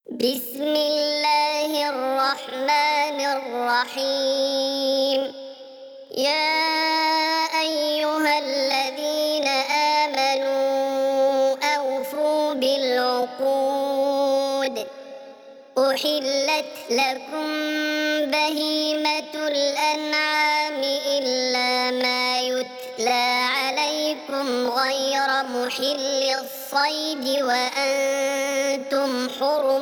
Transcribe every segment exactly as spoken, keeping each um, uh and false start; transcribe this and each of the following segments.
بسم الله الرحمن الرحيم. يا أيها الذين آمنوا أوفوا بالعقود. أحلت لكم بهيمة الأنعام إلا ما يتلى عليكم غير محل الصيد وأنتم حرم.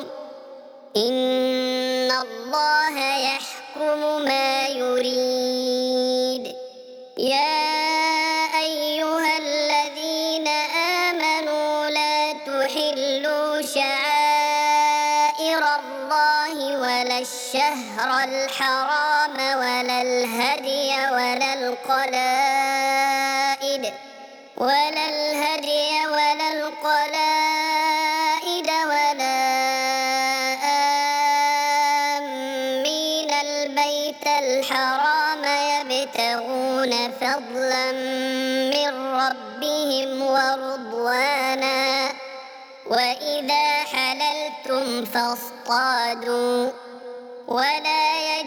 إن الله يحكم ما يريد. يا أيها الذين آمنوا لا تحلوا شعائر الله ولا الشهر الحرام ولا الهدي ولا القلائد ولا الهدي ولا القلائد ولا آمين البيت الحرام يبتغون فضلا من ربهم ورضوانا. وإذا حللتم فاصطادوا ولا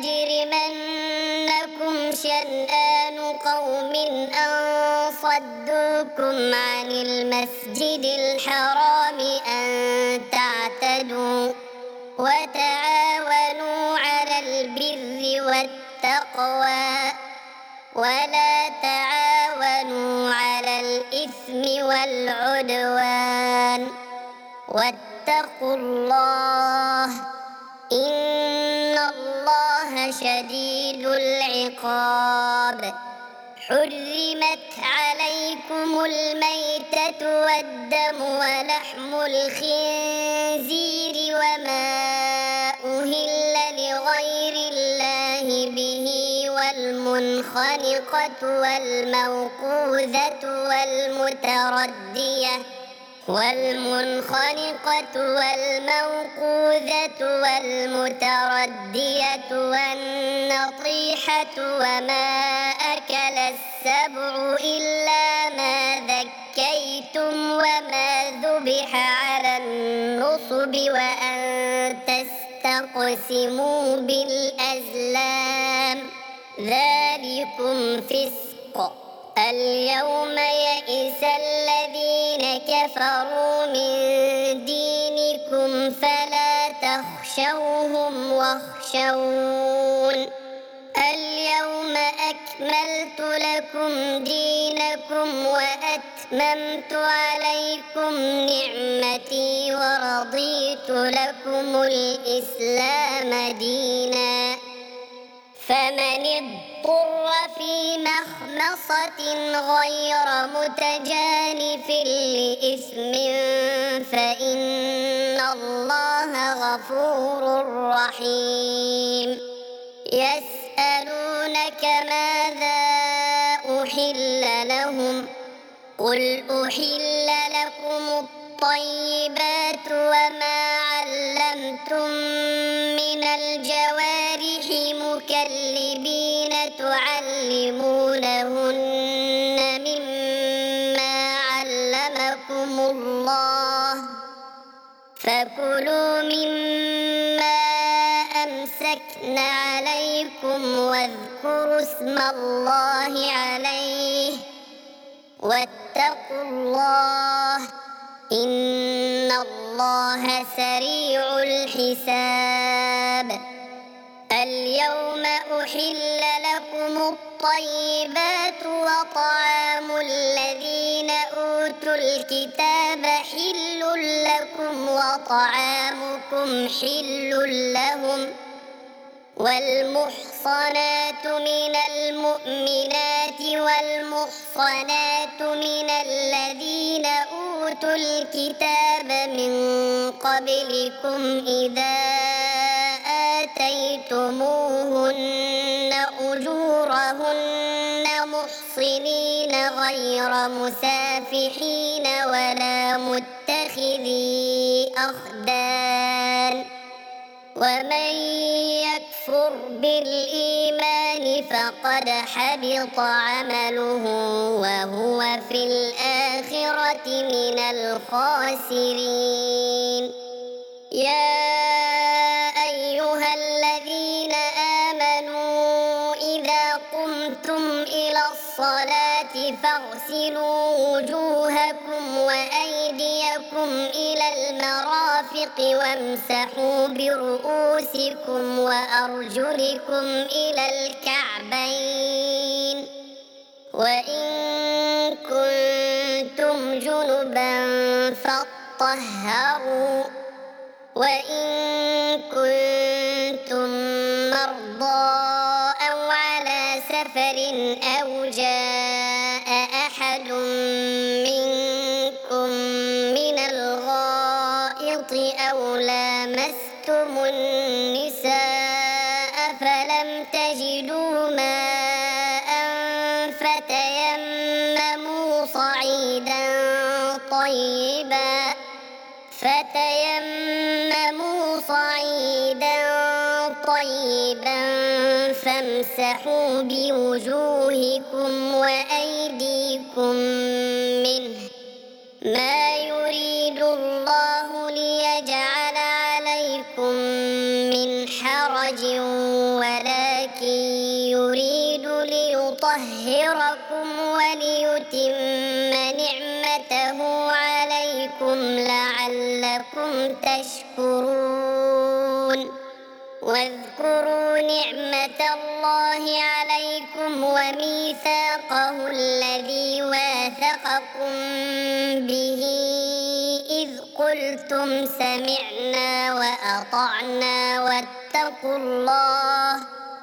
يجرمنكم شنآن قوم أن صدوكم عن المسجد الحرام أن تعتدوا. وتعاونوا على البر والتقوى ولا تعاونوا على الإثم والعدوان. واتقوا الله إن الله شديد العقاب. حرمت عليكم الميتة والدم ولحم الخنزير وما أهل لغير الله به والمنخنقة والموقوذة والمتردية والمنخنقة والموقوذة والمتردية والنطيحة وما أكل السبع إلا ما ذكيتم وما ذبح على النصب وأن تستقسموا بالأزلام ذلكم فسق. اليوم يئس الذين كفروا من دينكم فلا تخشوهم واخشون. اليوم أكملت لكم دينكم وأتممت عليكم نعمتي ورضيت لكم الإسلام دينا. فمن اضطر في مخمصة غير متجانف لإثم فإن الله غفور رحيم. يسألونك ماذا أحل لهم قل أحل لكم الطيبات وما علمتم من الجوارح مكلبين تعلمونهن مما علمكم الله فكلوا مما أمسكن عليكم واذكروا اسم الله عليه واتقوا الله إن الله سريع الحساب. اليوم أحل لكم الطيبات وطعام الذين أوتوا الكتاب حل لكم وطعامكم حل لهم. والمحصنات من المؤمنات والمحصنات من الذين أوتوا الكتاب من قبلكم إذا آتيتموهن أجورهن محصنين غير مسافحين ولا متخذي أخدان. ومن يكفر بالإيمان فقد حبط عمله وهو في الآخرة من الخاسرين. يا فاغسلوا وجوهكم وأيديكم إلى المرافق وامسحوا برؤوسكم وأرجلكم إلى الكعبين وإن كنتم جنبا فاطهروا وإن كنتم مرضى أو على سفر أو جاء أحد منكم من الغائط أو لامستم النساء فلم تجدوا ماء فتيمموا صعيدا طيبا فتيمموا صعيدا طيبا فامسحوا بوجوهكم وأيديكم منه ما يريد الله ليجعل عليكم من حرج ولكن يريد ليطهركم وليتم نعمته عليكم لعلكم تشكرون واذكروا نعمة الله عليكم وميثاقه الذي واثقكم به إذ قلتم سمعنا وأطعنا واتقوا الله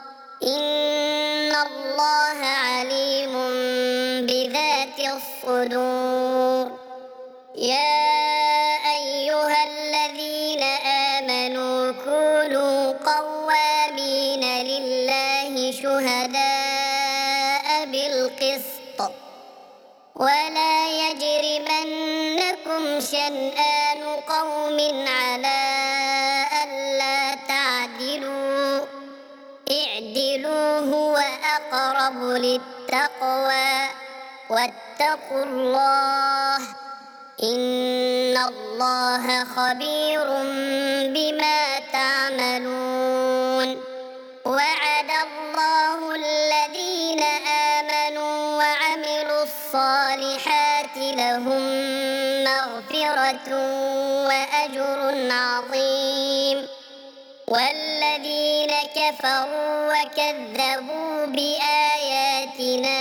إن الله عليم بذات الصدور يا أيها الذين آمنوا كونوا قوامين لله شهداء بالقسط ولا يجرمنكم شنآن قوم على ألا تعدلوا اعدلوا هو أقرب للتقوى واتقوا الله إن الله خبير بما تعملون وعد الله الذين آمنوا وعملوا الصالحات لهم مغفرة وأجر عظيم والذين كفروا وكذبوا بآياتنا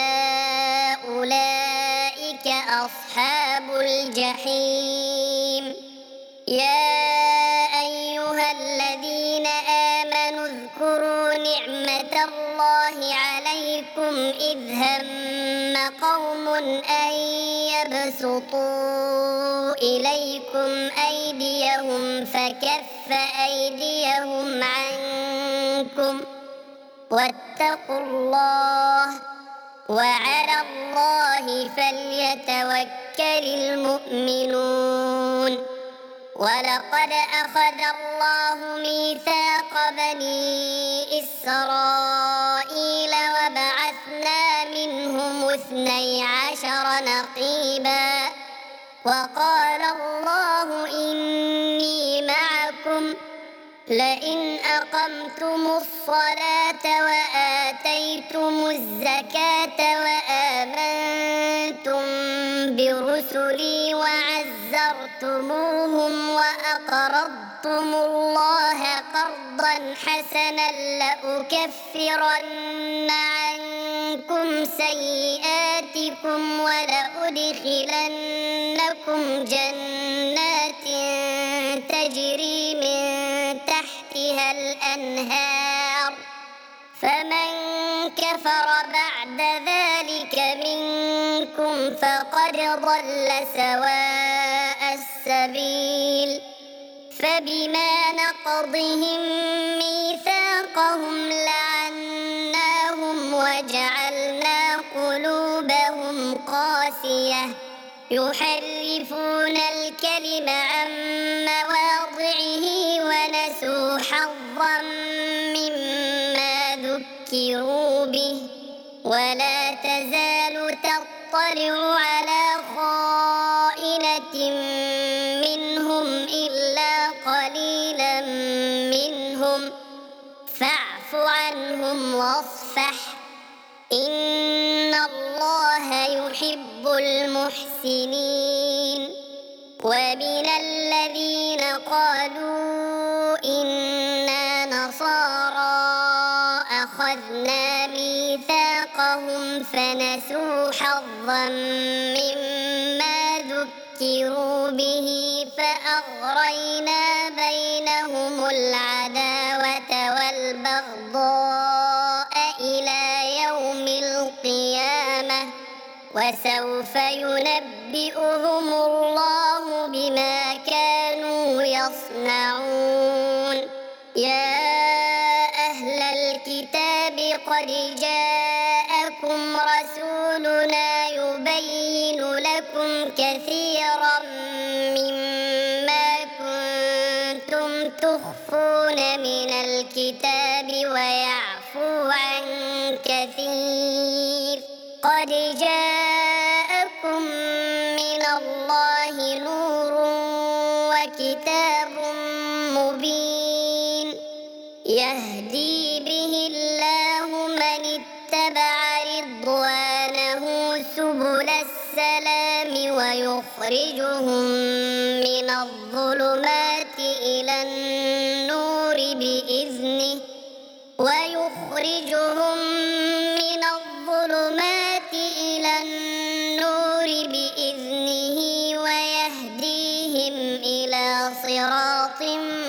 أولئك أصحاب الجحيم يا أيها الذين آمنوا اذكروا نعمة الله عليكم إذ هم قوم أن يبسطوا إليكم أيديهم فكف أيديهم عنكم واتقوا الله وعلى الله فليتوكل المؤمنون ولقد أخذ الله ميثاق بني إسرائيل وبعثنا منهم اثني عشر نقيبا وقال الله إني معكم لئن أقمتم الصلاة وآتيتم الزكاة وآمنتم برسلي وعزرتموهم وأقرضتم الله قرضا حسنا لأكفرن عنكم سيئاتكم ولأدخلنكم جنات تجري من تحتها الأنهار فمن كفر بعد ذلك منكم فقد ضل سواء السبيل فبما نقضهم ميثاقهم لعناهم وجعلنا قلوبهم قاسية يحرفون الكلم عن مواضعه ونسوا حظا مما ذكروا به ولا تزال تطلع على خائنة منهم إلا قليلا منهم فاعف عنهم واصفح إن الله يحب المحسنين. ومن الذين قالوا إنا نصارى أخذنا ميثاقهم فنسوا حظا مما ذكروا به فأغرينا بينهم العداوة والبغضاء إلى يوم القيامة وسوف ينبئهم الله بما كانوا يصنعون. يا أهل الكتاب قد جاءكم رسولنا يبين لكم كثيرا مما كنتم تخفون من الكتاب ويعفو عن كثير. قد جاءكم من الله نور وكتاب مبين يهدي به الله من اتبع رضوانه سبل السلام ويخرجهم من الظلمات إلى النور بإذنه ويخرجهم من الظلمات إلى النور بإذنه ويهديهم إلى صراط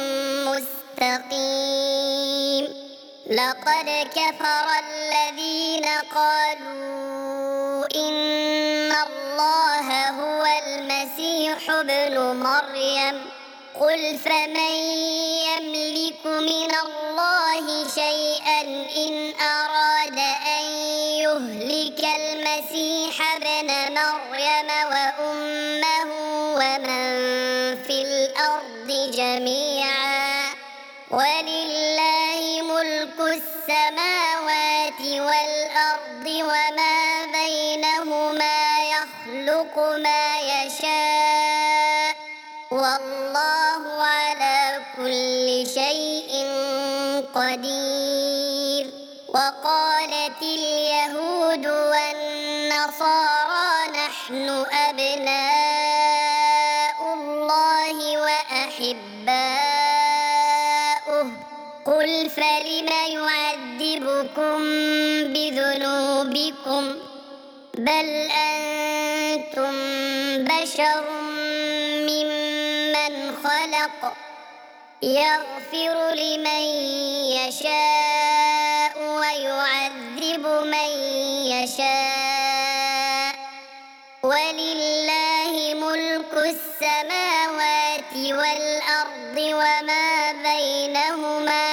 مستقيم. لقد كفر الذين قالوا إن الله هو المسيح ابن مريم قل فمن يملك من الله شيئا إن أراد أن يهلك المسيح ابن مريم وأمه ومن في الأرض جميعا ولله ملك السماوات والأرض وما بينهما يخلق ما يشاء والله على كل شيء قدير. وقالت اليهود والنصارى نحن أبناء الله وأحباؤه قل فلم يعذبكم بذنوبكم بل أنتم بشر ممن خلق يغفر لمن يشاء ويعذب من يشاء ولله ملك السماوات والأرض وما بينهما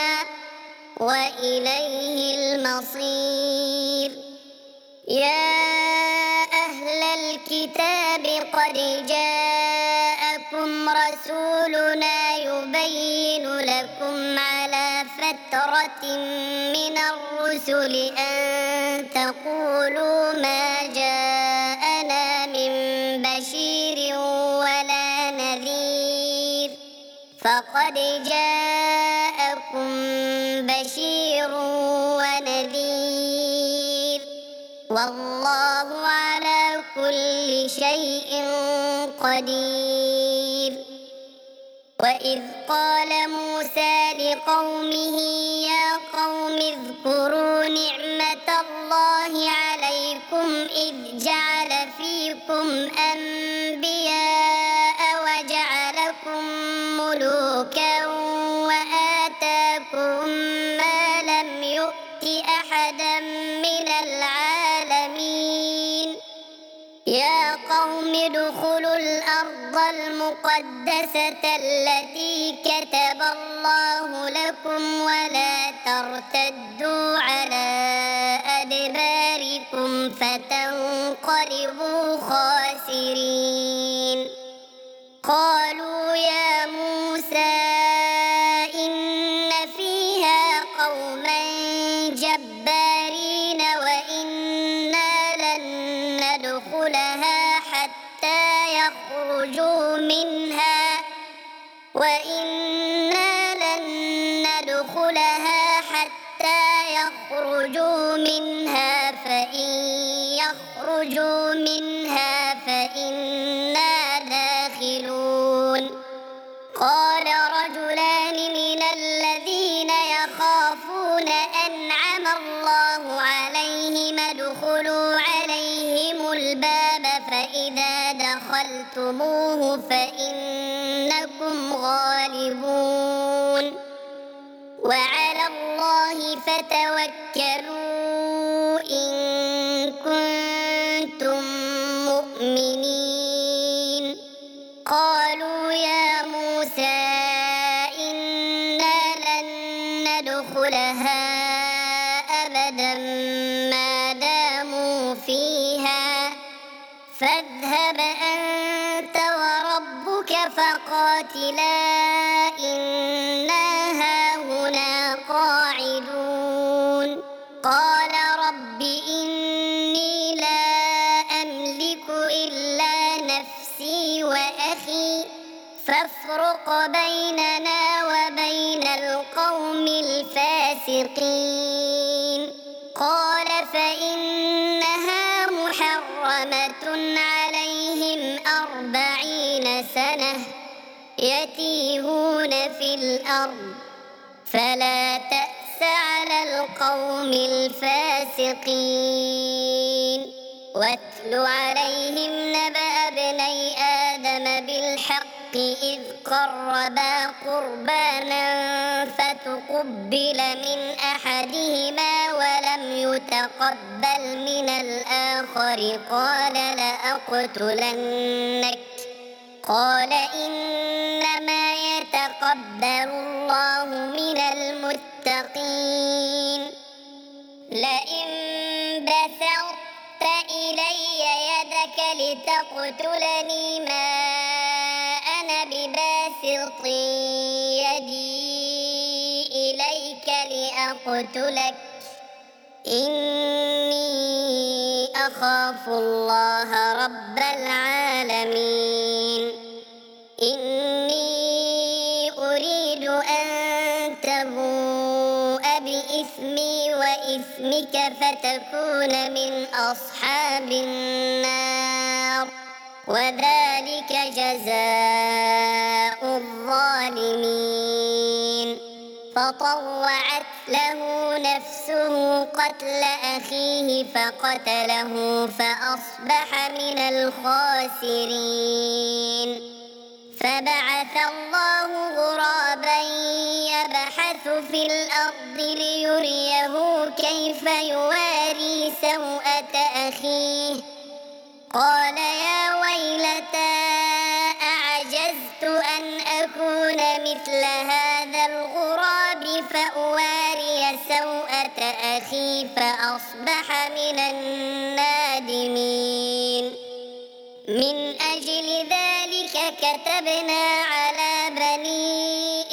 وإليه المصير. يا أهل الكتاب قد جاءكم رسولنا يبين لكم على فترة من الرسل أن تقولوا ما جاءنا من بشير ولا نذير فقد جاءكم بشير ونذير والله على كل شيء قدير. وإذ قال موسى لقومه يا قوم اذكروا نعمة الله عليكم إذ جعل فيكم أنبياء وجعلكم ملوكا وآتاكم ما لم يؤت أحدا من العالمين. يا قوم ادخلوا الأرض المقدسة التي كتب الله لكم ولا ترتدوا على أدباركم فتنقلبوا خاسرين. قالوا يا موسى إن فيها قوما جبارين وإنا لن ندخلها حتى يخرجوا منها وإنا لن ندخلها حتى يخرجوا منها فإن يخرجوا منها فاقتلتموه فإنكم غالبون وعلى الله فتوكلوا إن كنتم مؤمنين قالوا يا موسى إنا لن ندخلها أبدا ما داموا فيها فاذهب أنت وربك فقاتلا إنا هاهنا قاعدون قال رب إني لا أملك إلا نفسي وأخي فافرق بيننا وبين القوم الفاسقين قال فإنها محرمة عليهم أربعين سنة يتيهون في الأرض فلا تأس على القوم الفاسقين واتل عليهم نبأ ابني آدم بالحق إذ قربا قربانا فتقبل من أحدهما ولم يتقبل من الآخر قال لأقتلنك قال إنما يتقبل الله من المتقين لئن بسطت إلي يدك لتقتلني ما أنا بباسط يدي إليك لأقتلك إني أخاف الله رب العالمين إني أريد أن تبوء بإثمي وإثمك فتكون من أصحاب النار وذلك جزاء الظالمين فطوعت له نفسه قتل أخيه فقتله فأصبح من الخاسرين فبعث الله غرابا يبحث في الأرض ليريه كيف يواري سوءة أخيه قال يا ويلتى أعجزت أن أكون مثل هذا الغراب فأواري سوءة أخي فأصبح من النادمين من أجل ذلك كتبنا على بني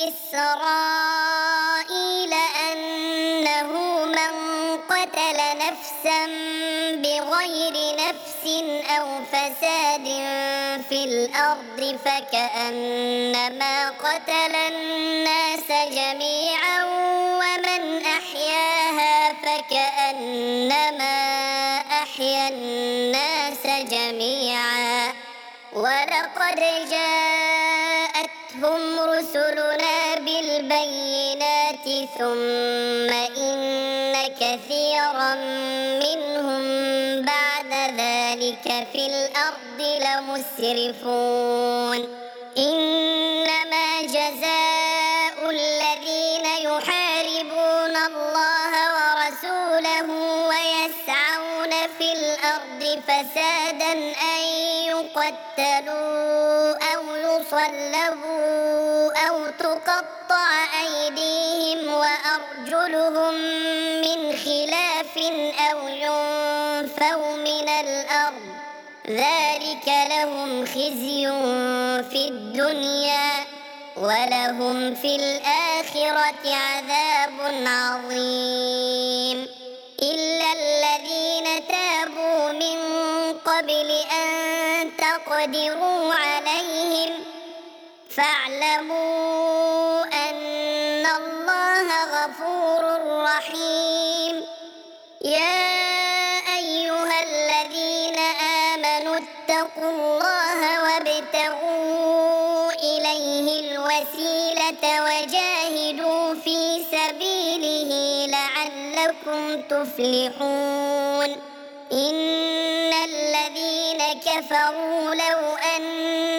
إسرائيل أنه من قتل نفسا بغير نفس أو فساد في الأرض فكأنما قتل الناس جميعا ومن أحياها فكأنما أحيا الناس جميعا ولقد جاءتهم رسلنا بالبينات ثم إن كثيرا منهم بعد ذلك في الأرض لمسرفون إنما جزاء الذين يحاربون الله ورسوله ويسعون في الأرض فسادا أن يقتلوا أو يصلبوا أو تقطع أيديهم وأرجلهم من خلاف أو ينفوا من الأرض ذلك لهم خزي في الدنيا ولهم في الآخرة عذاب عظيم إلا الذين تابوا من قبل أن تقدروا عليهم فاعلموا أن الله غفور رحيم يا أيها الذين آمنوا اتقوا الله وابتغوا إليه الوسيلة وجاهدوا في سبيله لعلكم تفلحون إن الذين كفروا لو أن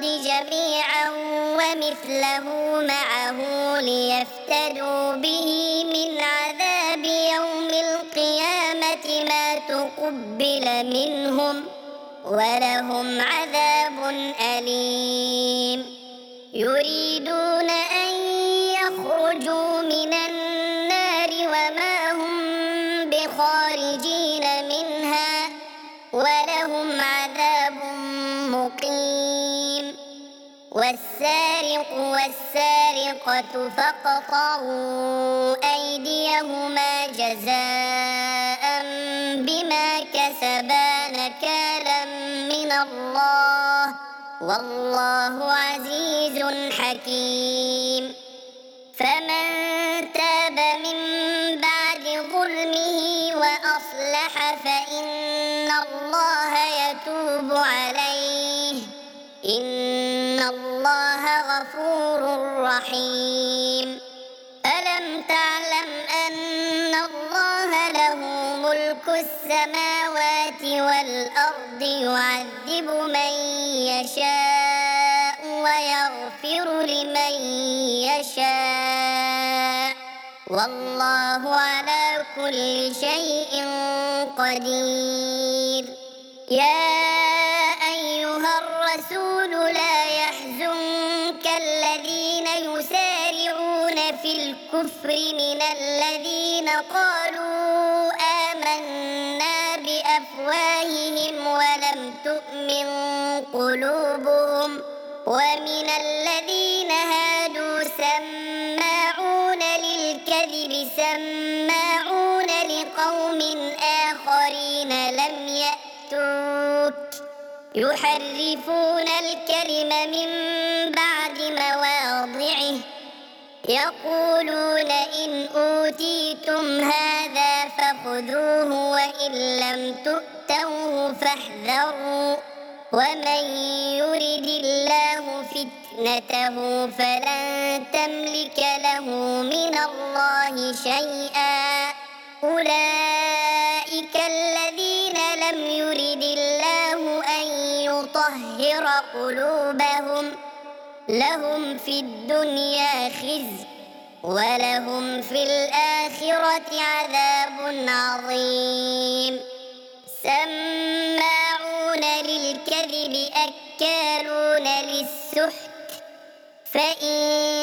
جميعا ومثله معه ليفتدوا به من عذاب يوم القيامة ما تقبل منهم ولهم عذاب أليم. يريدون أن يخرجوا من النار وما هم بخارجين منها ولهم عذاب مقيم. والسارق والسارقة فاقطعوا أيديهما جزاء بما كسبا نكالا من الله والله عزيز حكيم. فمن تاب من بعد ظلمه وأصلح فإن الله يتوب عليه إن الله غفور رحيم. ألم تعلم أن الله له ملك السماوات والأرض يعذب من يشاء ويغفر لمن يشاء والله على كل شيء قدير. يا أيها الرسول لا يحزنك الذين يسارعون في الكفر من الذين قالوا آمنا بأفواههم ولم تؤمن قلوبهم ومن الذين هادوا سماعون للكذب سماعون لقوم آخرين لم يأتوك يحرفون الكلم من بعد مواضعه يقولون إن أوتيتم هذا فخذوه وإن لم تؤتوه فاحذروا ومن يرد الله فتنته فلن تملك له من الله شيئا. أولئك الذين لم يرد الله أن يطهر قلوبهم لهم في الدنيا خزي ولهم في الآخرة عذاب عظيم. سماعون للكذب أكالون للسحت فإن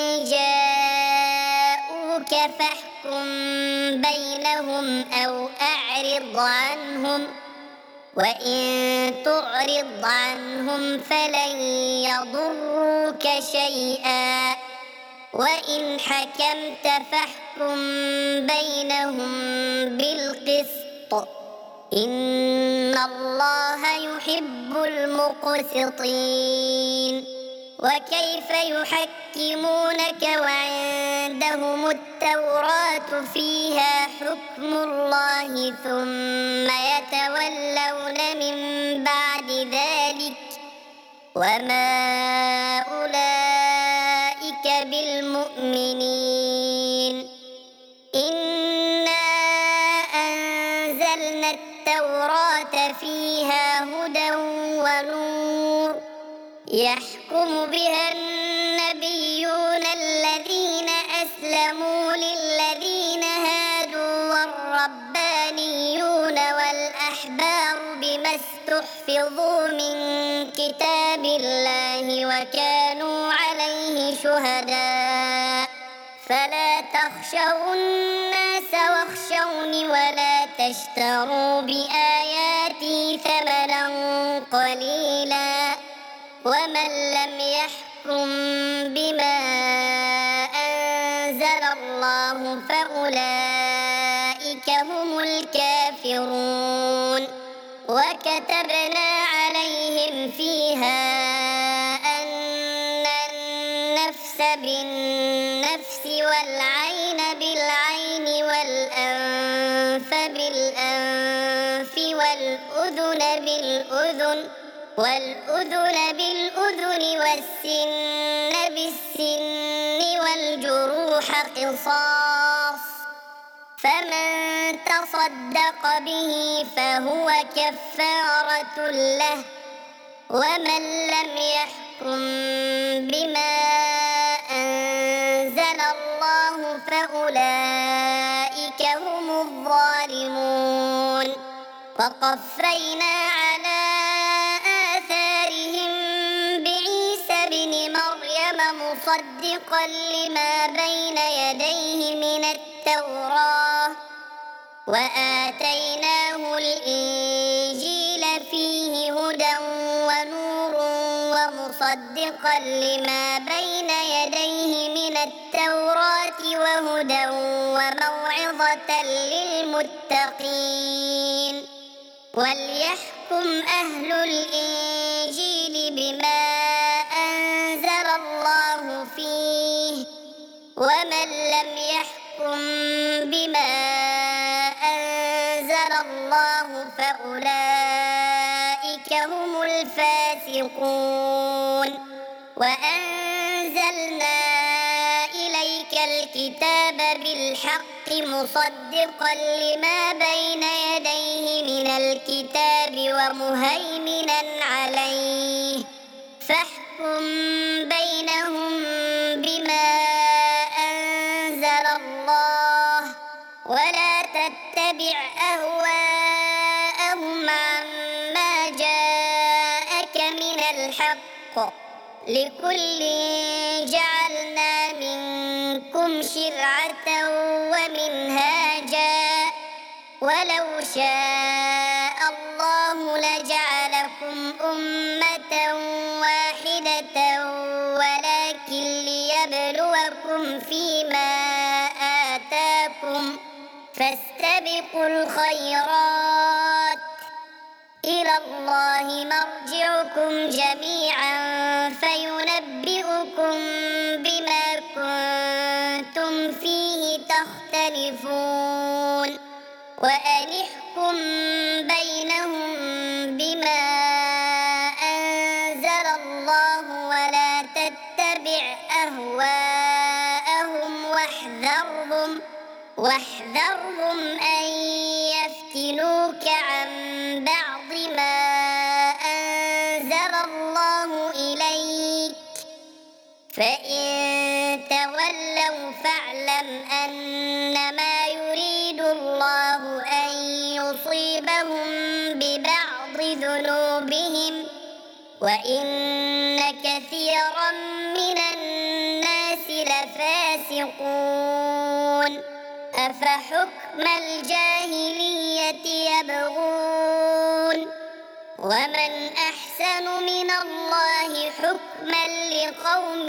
جاءوك فاحكم بينهم أو أعرض عنهم وإن تعرض عنهم فلن يضروك شيئا وإن حكمت فاحكم بينهم بالقسط إن الله يحب المقسطين. وكيف يحكمونك وعندهم التوراة فيها حكم الله ثم يتولون من بعد ذلك وما أولئك بالمؤمنين. إنا أنزلنا التوراة فيها هدى ونور يحكم بها النبيون الذين أسلموا للذين هادوا والربانيون والأحبار بما استحفظوا من كتاب الله وكانوا عليه شهداء فلا تخشوا الناس واخشوني ولا تشتروا بآياتي ثمنا قليلا ومن لم يحكم بما أنزل الله فأولئك هم الكافرون. وكتبنا عليهم فيها أن النفس بالنفس والعين بالعين والأنف بالأنف والأذن بالأذن والأذن بالأذن والسن بالسن والجروح قصاص فمن تصدق به فهو كفارة له ومن لم يحكم يحكم بما أنزل الله فأولئك هم الظالمون وقفينا على آثارهم بعيسى ابن مريم مصدقا لما بين يديه من التوراة وآتيناه الإنجيل فيه هدى ونور ومصدقا لما بين يديه من التوراة وهدى وموعظة للمتقين وليحكم أهل الإنجيل بما أنزل الله فيه ومن لم يحكم بما أنزل الله فأولئك هم الفاسقون وأنزلنا إليك الكتاب بالحق مصدقا لما بين يديه من الكتاب ومهيمنا عليه فاحكم بينهم بما أنزل الله ولا تتبع أهواءهم عما جاءك من الحق لكل جعلنا منكم شرعة ومنهاجا ولو شاء الله لجعلكم أمة واحدة ولكن ليبلوكم فيما آتاكم فاستبقوا الخيرات إلى الله مرجعكم جميعا فينبئكم بما كنتم فيه تختلفون وأن احكم بينهم بما أنزل الله ولا تتبع أهواءهم واحذرهم واحذرهم أن يفتنوك عن بعض ما أنزل الله إليك فإن تولوا فاعلم أنما يريد الله أن يصيبهم ببعض ذنوبهم وإن كثيرا من الناس لفاسقون أفحكم الجاهلية يبغون ومن أحسن من الله حكما لقوم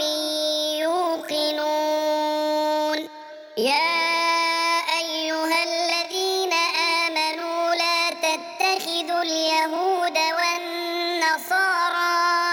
يوقنون يا أيها الذين آمنوا لا تتخذوا اليهود والنصارى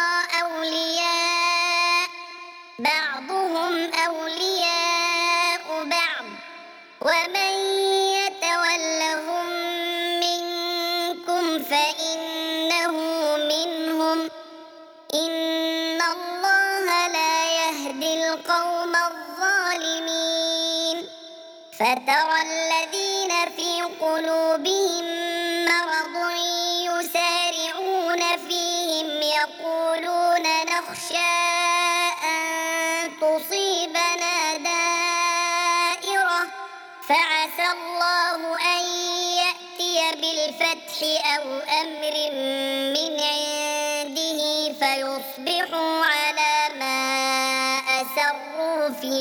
أولياء بعضهم أولياء بعض ومن يتولهم منكم فإنه منهم إن الله لا يهدي القوم الظالمين فترى الذين في قلوبهم مرض يسارعون فيهم يقولون نخشى أن تصيبنا دائرة فعسى الله أن يأتي بالفتح أو أمر من عنده فيصبحوا على ما أسروا في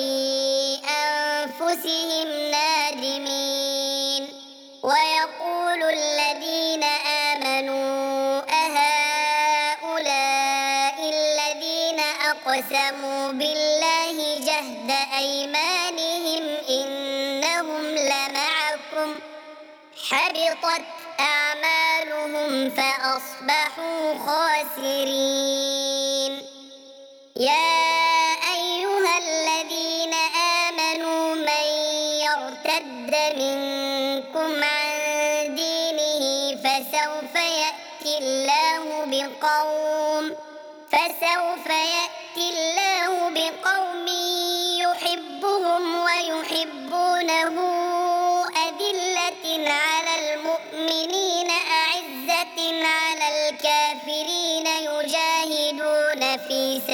أنفسهم نادمين ويقول الذين آمنوا أهؤلاء الذين أقسموا بالله جهد أيمانهم إنهم لمعكم حبطت أعمالهم فأصبحوا خاسرين يا أيها الذين آمنوا من يرتد منكم عن دينه فسوف يأتي الله بقوم فسوف يأتي الله بقوم يحبهم ويحبونه أذلة على المؤمنين أعزة على الكافرين يجاهدون في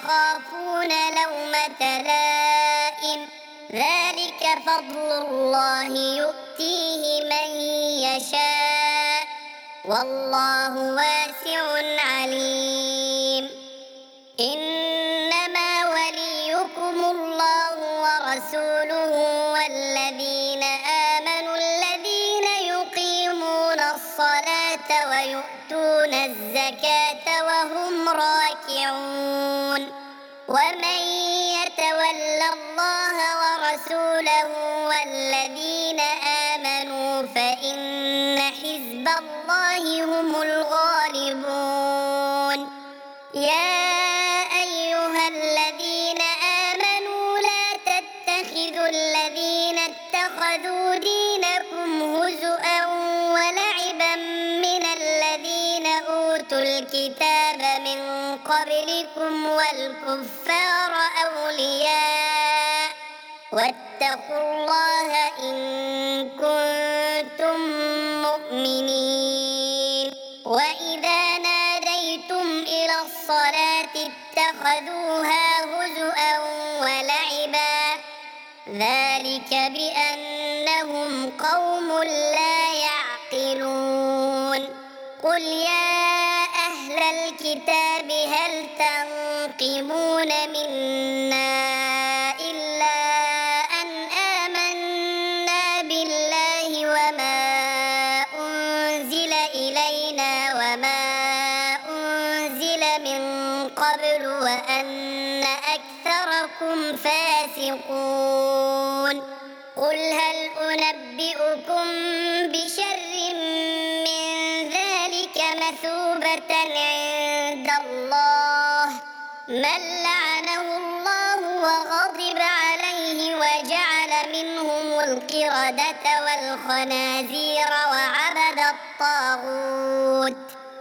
يخافون لومة لائم ذلك فضل الله يؤتيه من يشاء والله واسع عليم إنما وليكم الله ورسوله والذين آمنوا الذين يقيمون الصلاة ويؤتون الزكاة وهم راكعون ومن يتول الله ورسوله والذين آمنوا فإن حزب الله هم الغالبون يا أيها الذين آمنوا لا تتخذوا الذين اتخذوا دينكم هزؤا ولعبا من الذين أوتوا الكتاب من قبلكم والكفار أولياء واتقوا الله إن كنتم مؤمنين وإذا ناديتم إلى الصلاة اتخذوها هزؤا ولعبا ذلك بأنهم قوم لا يعقلون قل يا أهل الكتاب هل تنقمون منا إلا أن آمنا بالله وما أنزل إلينا وما أنزل من قبل وأن أكثركم فاسقون قل هل أنبئكم بشر من ذلك مثوبة عند الله من لعنه الله وغضب عليه وجعل منهم القردة والخنازير وعبد الطاغوت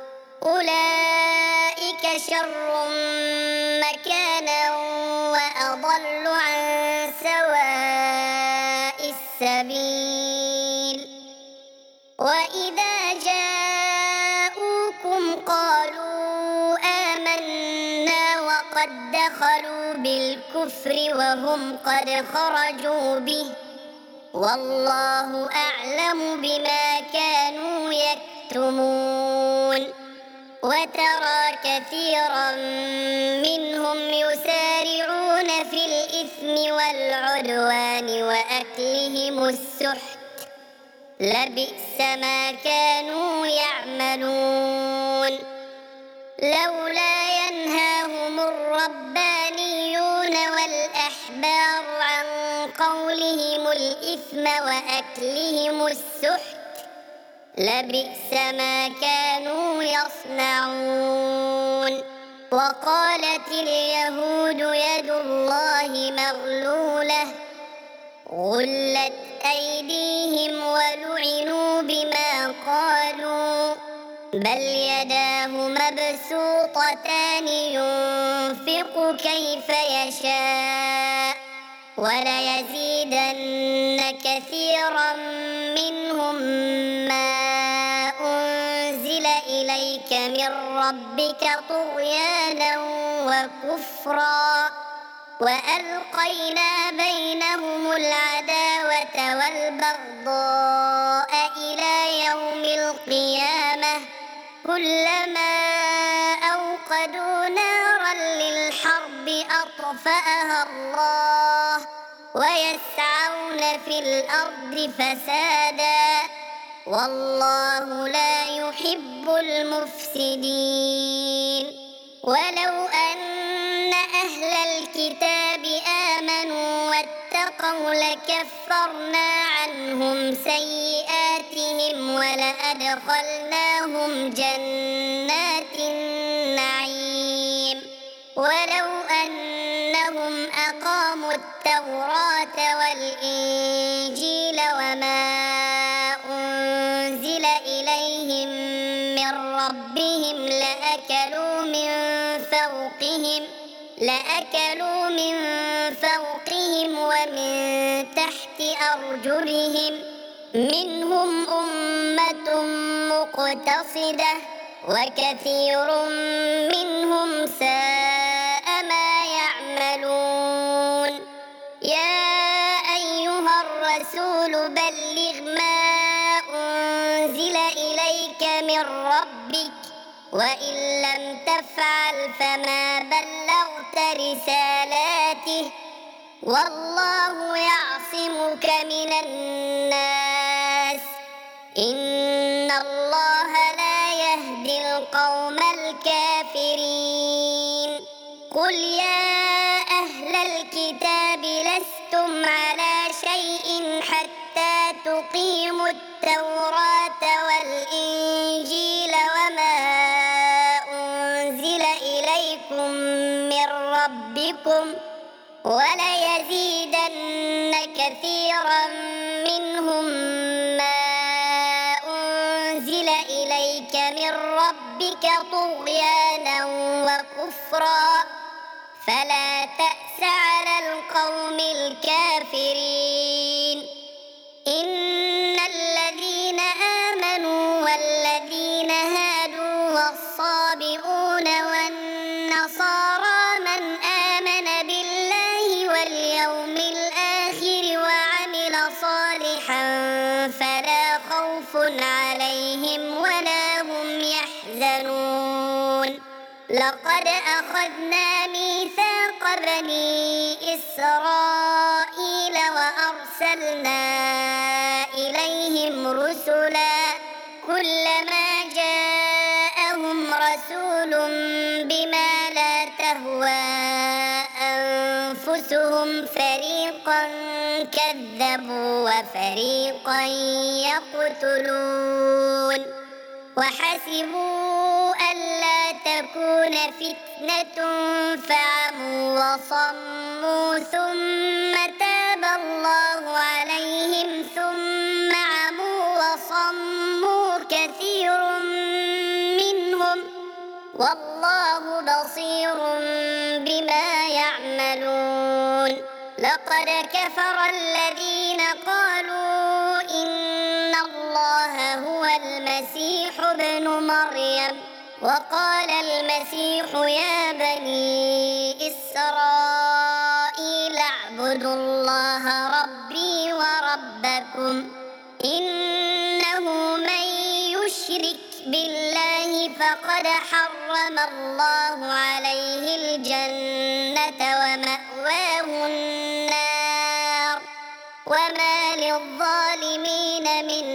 أولئك شر مكانا وأضل عن سواء السبيل وإذا جاءوكم قالوا آمنا وقد دخلوا بالكفر وهم قد خرجوا به والله أعلم بما كانوا يكتمون وترى كثيرا منهم يسارعون في الإثم والعدوان وأكلهم السحت لبئس ما كانوا يعملون لولا ينهاهم الربانيون والأحبار عن قولهم الإثم وأكلهم السحت لبئس ما كانوا يصنعون وقالت اليهود يد الله مغلولة غلت أيديهم ولعنوا بما قالوا بل يداه مبسوطتان ينفق كيف يشاء وليزيدن كثيرا منهم ما أنزل إليك من ربك طغيانا وكفرا وألقينا بينهم العداوة والبغضاء إلى يوم القيامة كلما أوقدوا نارا للحرب أطفأها الله ويسعون في الأرض فسادا والله لا يحب المفسدين ولو أن أهل الكتاب آمنوا واتقوا لكفرنا عنهم سيئاتهم ولأدخلناهم جنات النعيم ولو أنهم أقاموا التوراة والإنجيل وما أنزل إليهم من ربهم لأكلوا من فوقهم لأكلوا من فوقهم ومن تحت أرجلهم منهم أمة مقتصدة وكثير منهم ساء ما وإن لم تفعل فما بلغت رسالاته والله يعصمك من الناس إن الله لا يهدي القوم الكافرين قل يا أهل الكتاب لستم على شيء حتى تقيموا التوراة والإنجيل وما أنزل إليكم من ربكم وليزيدن كثيرا منهم ما أنزل إليك من ربك طغيانا وكفرا فلا تأس على القوم الكافرين إن الذين آمنوا والذين هادوا والصابئون والنصارى من آمن بالله واليوم الآخر وعمل صالحا فلا خوف عليهم ولا هم يحزنون لقد أخذنا ميثاق بني إسرائيل وأرسلنا إليهم رسلا كلما جاءهم رسول بما لا تهوى أنفسهم فريقا كذبوا وفريقا يقتلون وحسبوا ألا تكون فتنة فعموا وصموا ثم تاب الله عليهم ثم عموا وصموا كثير منهم والله بصير بما يعملون لقد كفر الذين قالوا إن الله هو المسيح ابن مريم وقال المسيح يا بني إسرائيل اعبدوا الله ربي وربكم إنه من يشرك بالله فقد حرم الله عليه الجنة ومأواه النار وما للظالمين من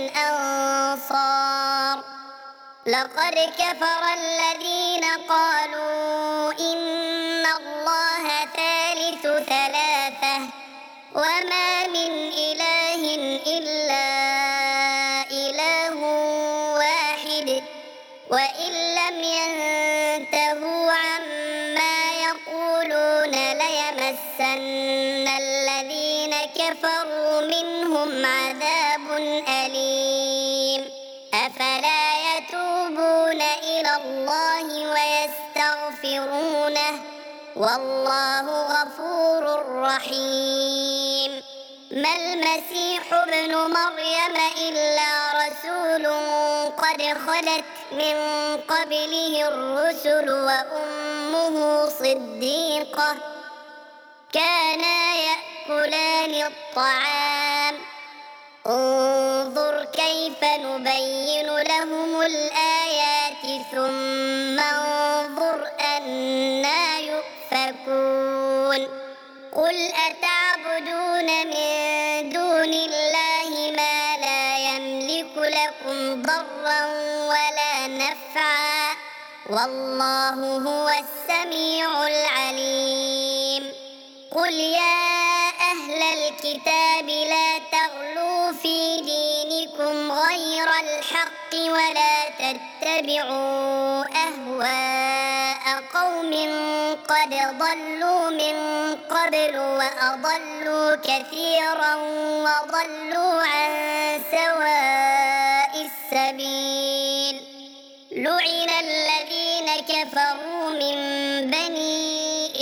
أنصار لقد كفر الذين قالوا إن الله ثالث ثلاثة وما من إله إلا إله واحد وإن لم ينتهوا عما يقولون ليمسن الذين كفروا منهم عذاب أليم أفلا يتوبون إلى الله ويستغفرونه والله غفور رحيم ما المسيح ابن مريم إلا رسول قد خلت من قبله الرسل وأمه صديقة كانا يأكلان الطعام انظر كيف نبين لهم الآيات ثم انظر أنا يؤفكون قل أتعبدون من دون الله ما لا يملك لكم ضرا ولا نفعا والله هو السميع العليم قل يا أهل الكتاب لا تغلوا في دينكم غير الحق ولا تتبعوا أهواء قوم قد ضلوا من قبل وأضلوا كثيرا وضلوا عن سواء السبيل لعن الذين كفروا من بني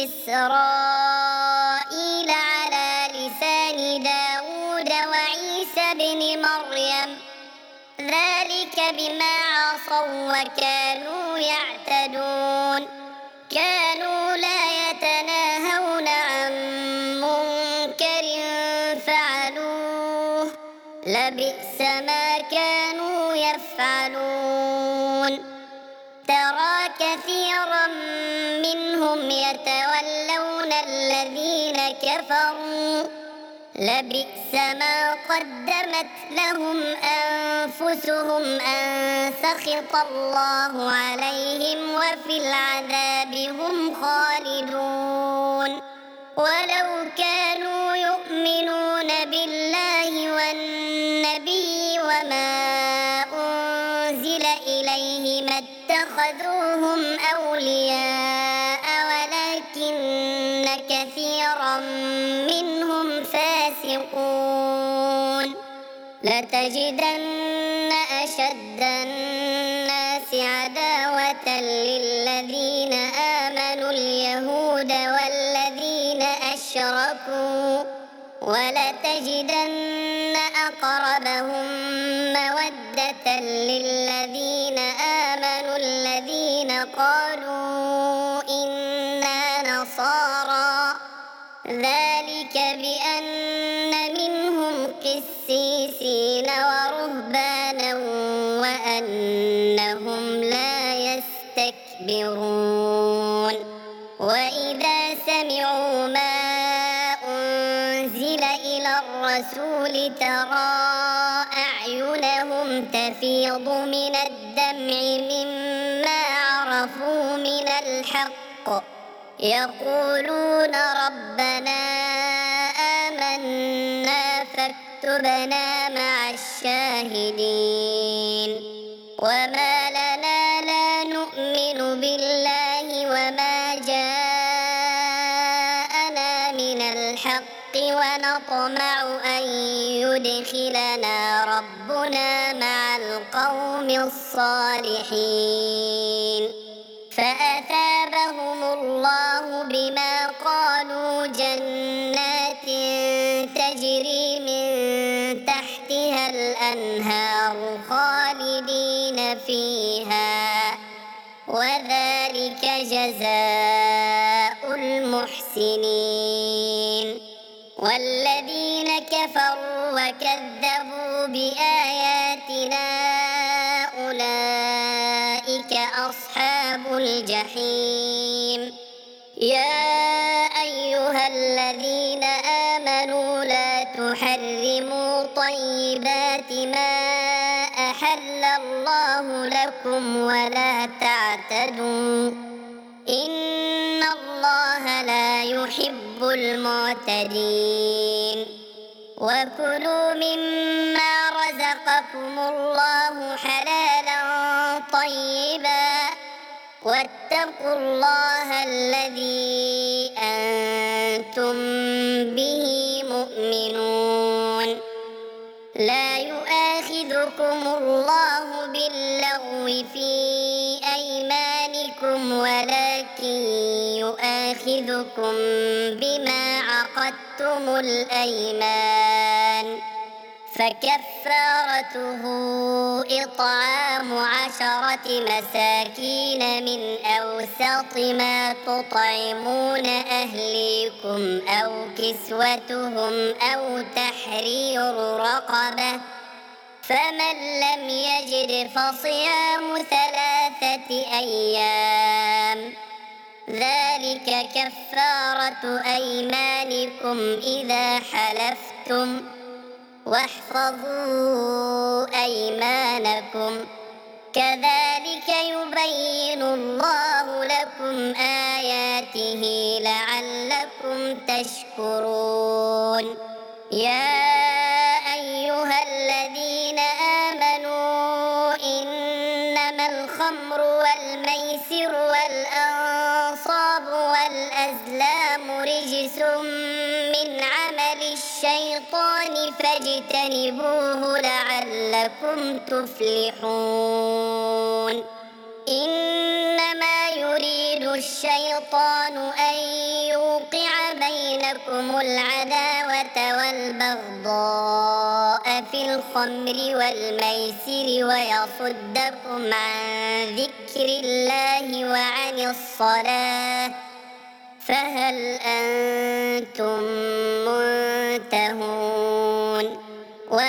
إسرائيل على لسان داود وعيسى بن مريم ذلك بما عصوا وكانوا يعتدون كانوا لا يتناهون عن منكر فعلوه لبئس ما كانوا يفعلون ترى كثيرا منهم يتولون الذين كفروا لبئس ما قدمت لهم أنفسهم أن سخط الله عليهم وفي العذاب هم خالدون ولو كانوا يؤمنون بالله والنبي وما أنزل إليه ما اتخذوهم أولياء ولكن كثيرا منهم فاسقون لتجدن أشد الناس عداوة للذين آمنوا اليهود والذين أشركوا ولتجدن أقربهم مودة للذين آمنوا الذين قالوا إنا نصارى ذلك بأن منهم قسيسين ورهبانا وأنهم لا يستكبرون وإذا سمعوا ما أنزل إلى الرسول ترى أعينهم تفيض من الدمع مما عرفوا من الحق يقولون ربنا آمنا فاكتبنا مع الشاهدين وما لنا لا نؤمن بالله وما جاءنا من الحق ونطمع أن يدخلنا ربنا مع القوم الصالحين فأثابهم الله بما قالوا جنات تجري من تحتها الأنهار خالدين فيها وذلك جزاء المحسنين والذين كفروا وكذبوا بآياتنا أولئك أصحاب الجحيم يا أيها الذين آمنوا لا تحرموا طيبات ما أحل الله لكم ولا تعتدوا إن الله لا يحب المعتدين وكلوا مما رزقكم الله حلالا طيبا واتقوا الله الذي أنتم به مؤمنون لا يؤاخذكم الله باللغو في أيمانكم ولكن يؤاخذكم بما عقدتم الأيمان فكفارته إطعام عشرة مساكين من أوسط ما تطعمون أهليكم أو كسوتهم أو تحرير رقبة فمن لم يجد فصيام ثلاثة أيام ذلك كفارة أيمانكم إذا حلفتم واحفظوا أيمانكم كذلك يبين الله لكم آياته لعلكم تشكرون يا أيها الذين آمنوا إنما الخمر والميسر والأنصاب والأزلام رجس من عمل الشيطان فاجتنبوه لعلكم تفلحون إنما يريد الشيطان أن يوقع بينكم العداوة والبغضاء في الخمر والميسر ويصدكم عن ذكر الله وعن الصلاة فهل أنتم منتهون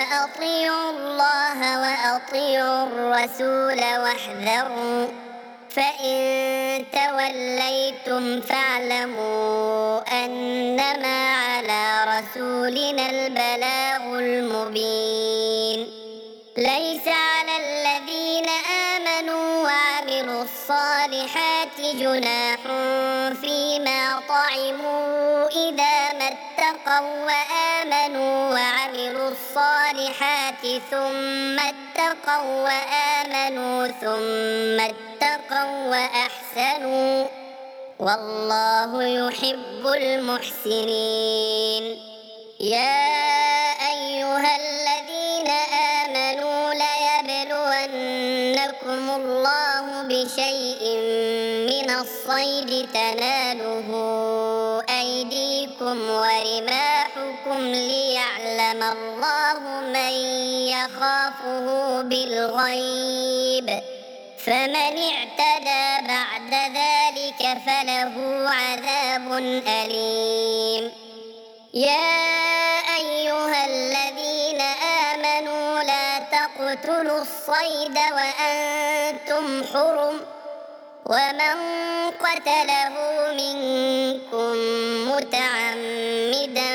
وأطيعوا الله وأطيعوا الرسول واحذروا فإن توليتم فاعلموا أنما على رسولنا البلاغ المبين. ليس على الذين آمنوا وعملوا الصالحات جناح فيما طعموا إذا ما اتقوا وآمنوا وعملوا الصالحات ثم اتقوا وآمنوا ثم اتقوا وأحسنوا والله يحب المحسنين. يا أيها الذين آمنوا ليبلونكم الله بشيء من الصيد تناله أيديكم ورماحكم ليعلم الله من يخافه بالغيب، فمن اعتدى بعد ذلك فله عذاب أليم. يا أيها الذين آمنوا لا تقتلوا الصيد وأنتم حرم، ومن قتله منكم متعمدا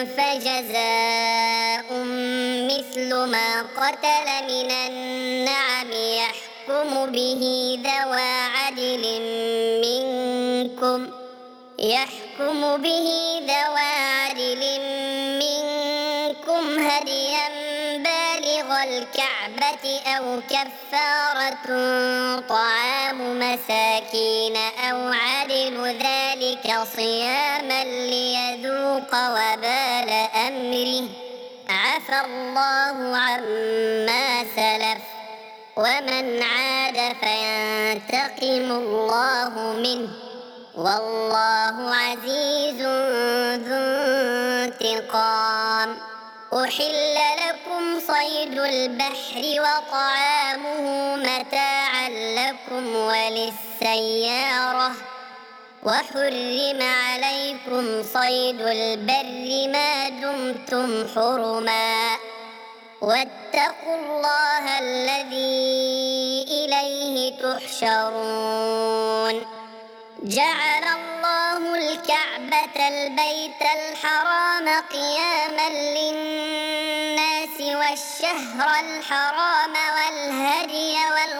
فجزاء مثل ما قتل من النعم يحكم به ذوى عدل منكم يحكم به ذوى عدل منكم هديا بالغ الكعبة أو كفارة طعام مساكين أو عدل ذلك صياما ليذوق وبال أمره، عفى الله عما سلف ومن عاد فينتقم الله منه والله عزيز ذو انتقام. أحل لكم صيد البحر وطعامه متاعا لكم وللسيارة، وحرم عليكم صيد البر ما دمتم حرما، واتقوا الله الذي إليه تحشرون. جعل الله الكعبة البيت الحرام قياما للناس والشهر الحرام والهدي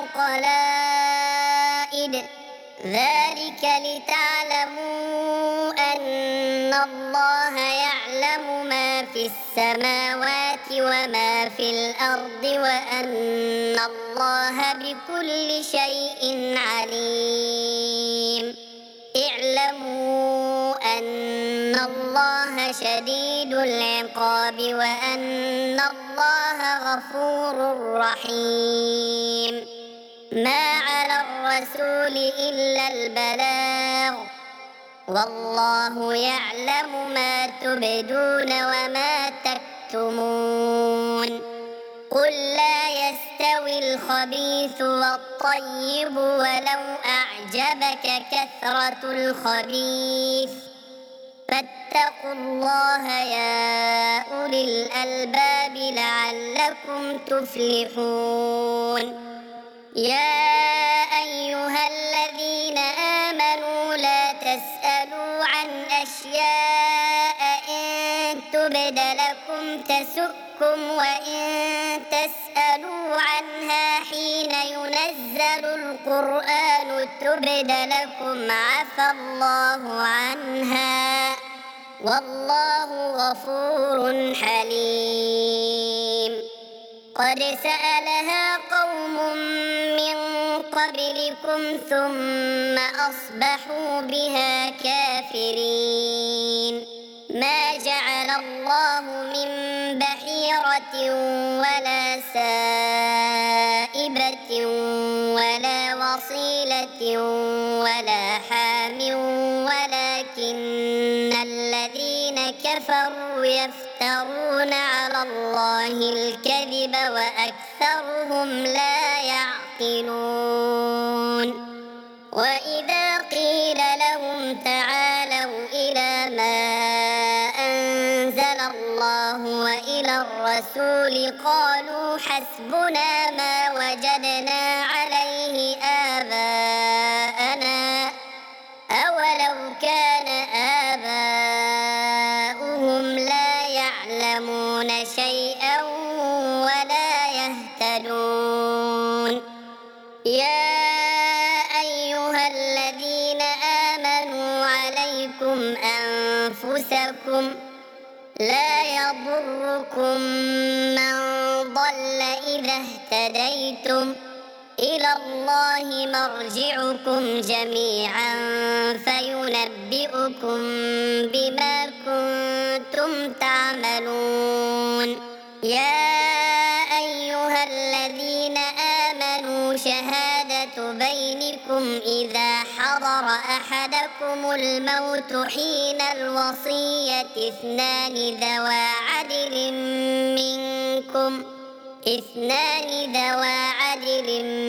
والقلائد، ذلك لتعلموا أن الله يعلم ما في السماوات وما في الأرض وأن الله بكل شيء عليم. اعلموا أن الله شديد العقاب وأن الله غفور رحيم. ما على الرسول إلا البلاغ، والله يعلم ما تبدون وما تكتمون. قل لا يستوي الخبيث والطيب ولو أعجبك كثرة الخبيث، فاتقوا الله يا أولي الألباب لعلكم تفلحون. يا أيها الذين آمنوا لا تسألوا عن أشياء إن تبد لكم تسؤكم وإن تسألوا عنها حين ينزل القرآن تبد لكم عفى الله عنها والله غفور حليم. قد سألها قوم من قبلكم ثم أصبحوا بها كافرين. ما جعل الله من بحيرة ولا سائبة ولا وصيلة ولا حام ولكن الذين كفروا يفترون على الله الكذب وأكثرهم لا يعقلون. وإذا قيل لهم تعالوا إلى ما أنزل الله وإلى الرسول قالوا حسبنا ما وجدنا عليه آباءنا يعلمون شيئا ولا يهتدون. يا أيها الذين آمنوا عليكم أنفسكم لا يضركم من ضل إذا اهتديتم إلى الله مرجعكم جميعا فينبئكم بما كنتم تعملون. يا أيها الذين آمنوا شهادة بينكم إذا حضر أحدكم الموت حين الوصية اثنان ذوى عدل منكم اثنان ذوى عدل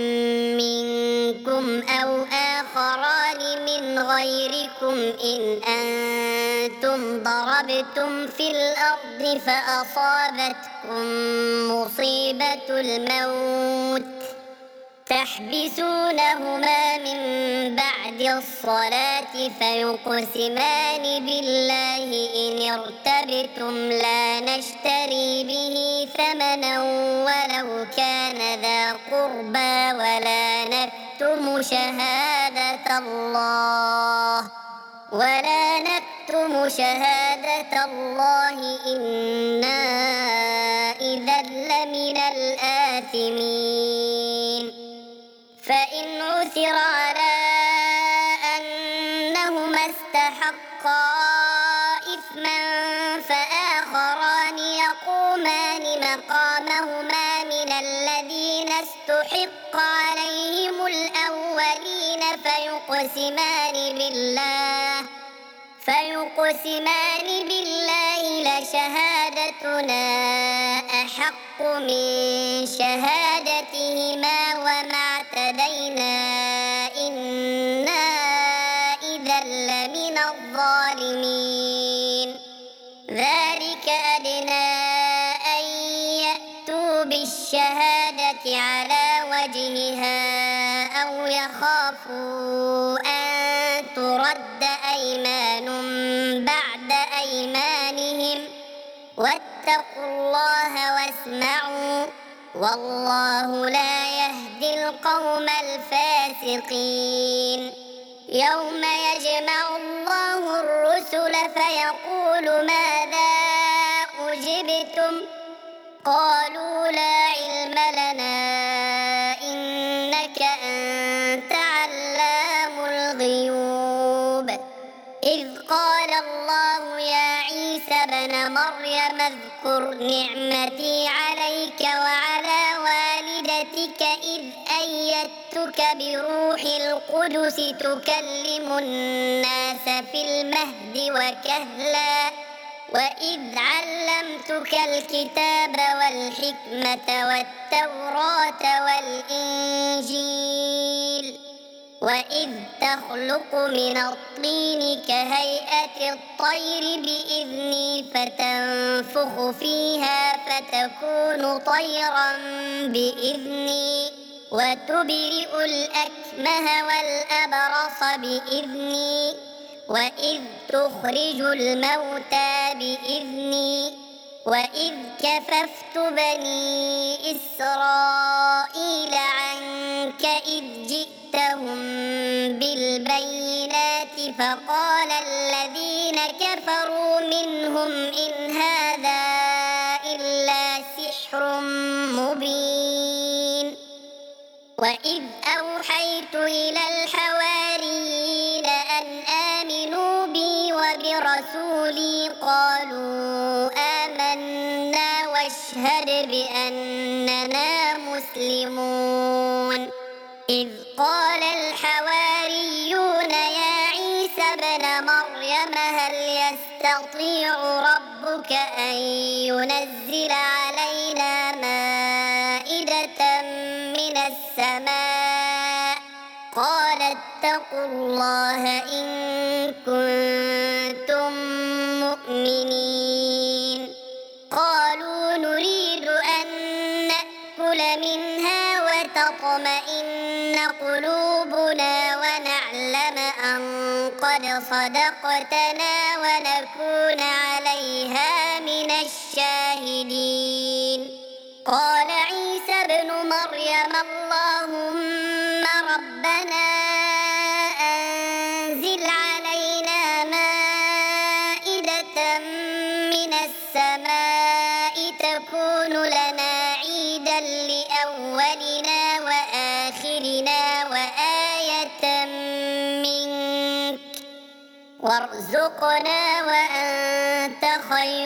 منكم أو آخران من غيركم إن أنتم ضربتم في الأرض فأصابتكم مصيبة الموت تحبسونهما من بعد الصلاة فيقسمان بالله إن ارتبتم لا نشتري به ثمنا ولو كان ذا قربى ولا نكتم شهادة الله ولا نكتم شهادة الله إنا إذا لمن الآثمين. فإن عثر على أنهما استحقا إثما فآخران يقومان مقامهما من الذين استحق عليهم الأولين فيقسمان بالله فيقسمان بالله لشهادتنا أحق من شهادتهما وما اعتدينا إنا إذا لمن الظالمين. ذلك أدنى أن يأتوا بالشهادة على وجهها أو يخافوا أن ترد أيمان بعد أيمانهم واتقوا الله واسمعوا والله لا يهدي القوم الفاسقين. يوم يجمع الله الرسل فيقول ماذا أجبتم قالوا لا علم لنا إنك أنت علام الغيوب. إذ قال الله يا عيسى ابن مريم اذكر نعمتي عليك وعلى والدتك إذ أيدتك بروح القدس تكلم الناس في المهد وكهلا وإذ علمتك الكتاب والحكمة والتوراة والإنجيل وإذ تخلق من الطين كهيئة الطير بإذني فتنفخ فيها فتكون طيرا بإذني وتبرئ الأكمه والأبرص بإذني وإذ تخرج الموتى بإذني وإذ كففت بني إسرائيل عنك إذ جئتهم بالبينات فقال الذين كفروا منهم إن هذا إلا سحر مبين. وإذ أوحيت إلى الحواريين أن آمنوا بي وبرسولي قالوا آمنا واشهد بأننا مسلمون. إذ قال الحواريون يا عيسى ابن مريم هل يستطيع ربك أن ينزل علينا مائدة من السماء قال اتقوا الله إن كنتم مؤمنين. قالوا نريد أن نأكل منها وتطمئن قلوبنا ونعلم أن قد صدقتنا ونكون عليها من الشاهدين. قال عيسى ابن مريم اللهم ربنا أنزل علينا مائدة من السماء تكون لنا عيدا لأولنا وآخرنا وآية منك وارزقنا وأنت خير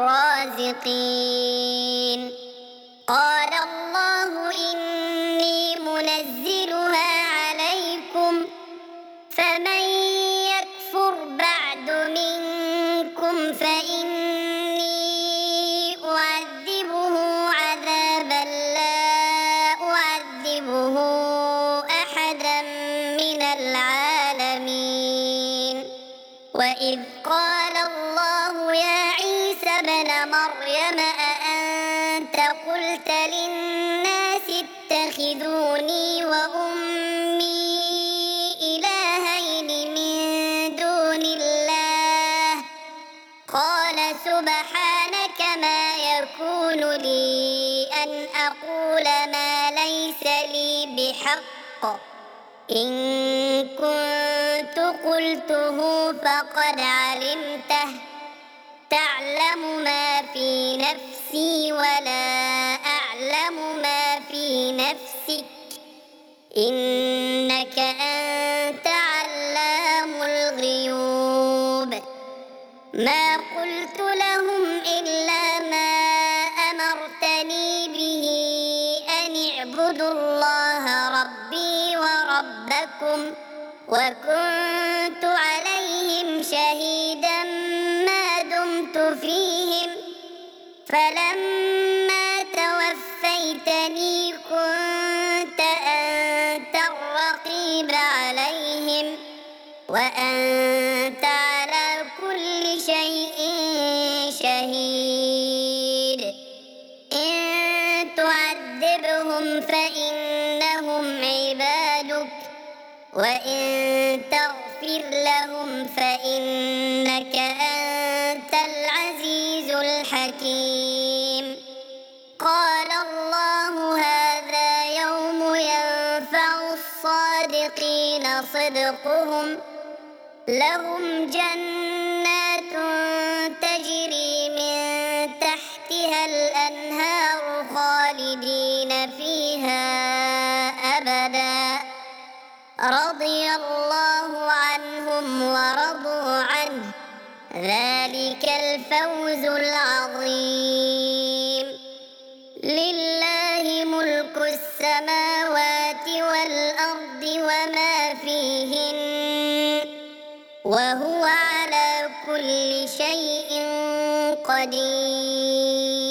الرازقين. قال الله إني منزلها عليكم فمن يكفر بعد منكم فإني أعذبه عذابا لا أعذبه أحدا من العالمين. وإذ قال الله يا عيسى ابن مريم أأنت قلت للناس اتخذوني وأمي إلهين من دون الله قال سبحانك ما يكون لي أن أقول ما ليس لي بحق إن كنت قلته فقد علمته تعلم ما في نفسي ولا أعلم ما في نفسك إنك أنت علام الغيوب. ما قلت لهم إلا ما أمرتني به أن اعبدوا الله ربي وربكم وكنت عليهم شهيدا ما دمت فيهم فلما توفيتني كنت أنت الرقيب عليهم وأنت على كل شيء شهيد. إن تعذبهم فإنهم عبادك وإن تغفر لهم فإنك أنت العزيز الحكيم. قال الله هذا يوم ينفع الصادقين صدقهم لهم جنات تجري من تحتها الأنهار خالدين فيها أبدا رضي الله عنهم ورضوا عنه ذلك الفوز العظيم. لله ملك السماوات والأرض وما فيهن وهو على كل شيء قدير.